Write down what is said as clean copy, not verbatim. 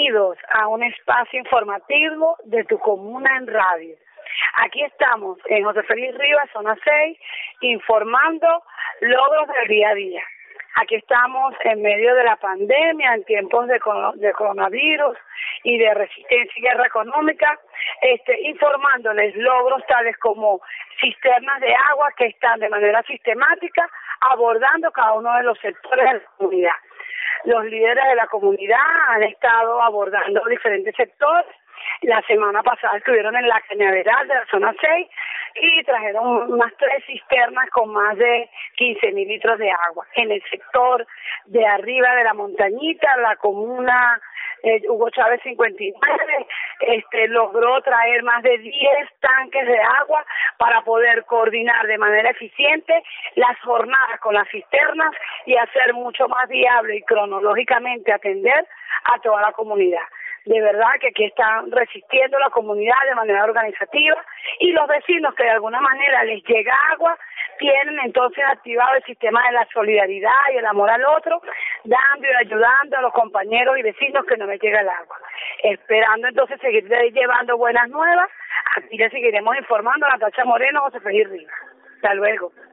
Bienvenidos a un espacio informativo de Tu Comuna en Radio. Aquí estamos en José Félix Rivas, zona 6, informando logros del día a día. Aquí estamos en medio de la pandemia, en tiempos de coronavirus y de resistencia y guerra económica, informándoles logros tales como cisternas de agua que están de manera sistemática abordando cada uno de los sectores de la comunidad. Los líderes de la comunidad han estado abordando diferentes sectores. La semana pasada estuvieron en la Cañaveral de la zona 6 y trajeron unas 3 cisternas con más de 15.000 litros de agua. En el sector de arriba de la montañita, la comuna Hugo Chávez 59, logró traer más de 10 tanques de agua para poder coordinar de manera eficiente las jornadas con las cisternas y hacer mucho más viable y cronológicamente atender a toda la comunidad. De verdad que aquí están resistiendo la comunidad de manera organizativa y los vecinos que de alguna manera les llega agua tienen entonces activado el sistema de la solidaridad y el amor al otro, dando y ayudando a los compañeros y vecinos que no les llega el agua. Esperando entonces seguir llevando buenas nuevas, aquí les seguiremos informando a Natacha Moreno, José Félix Rivas. Hasta luego.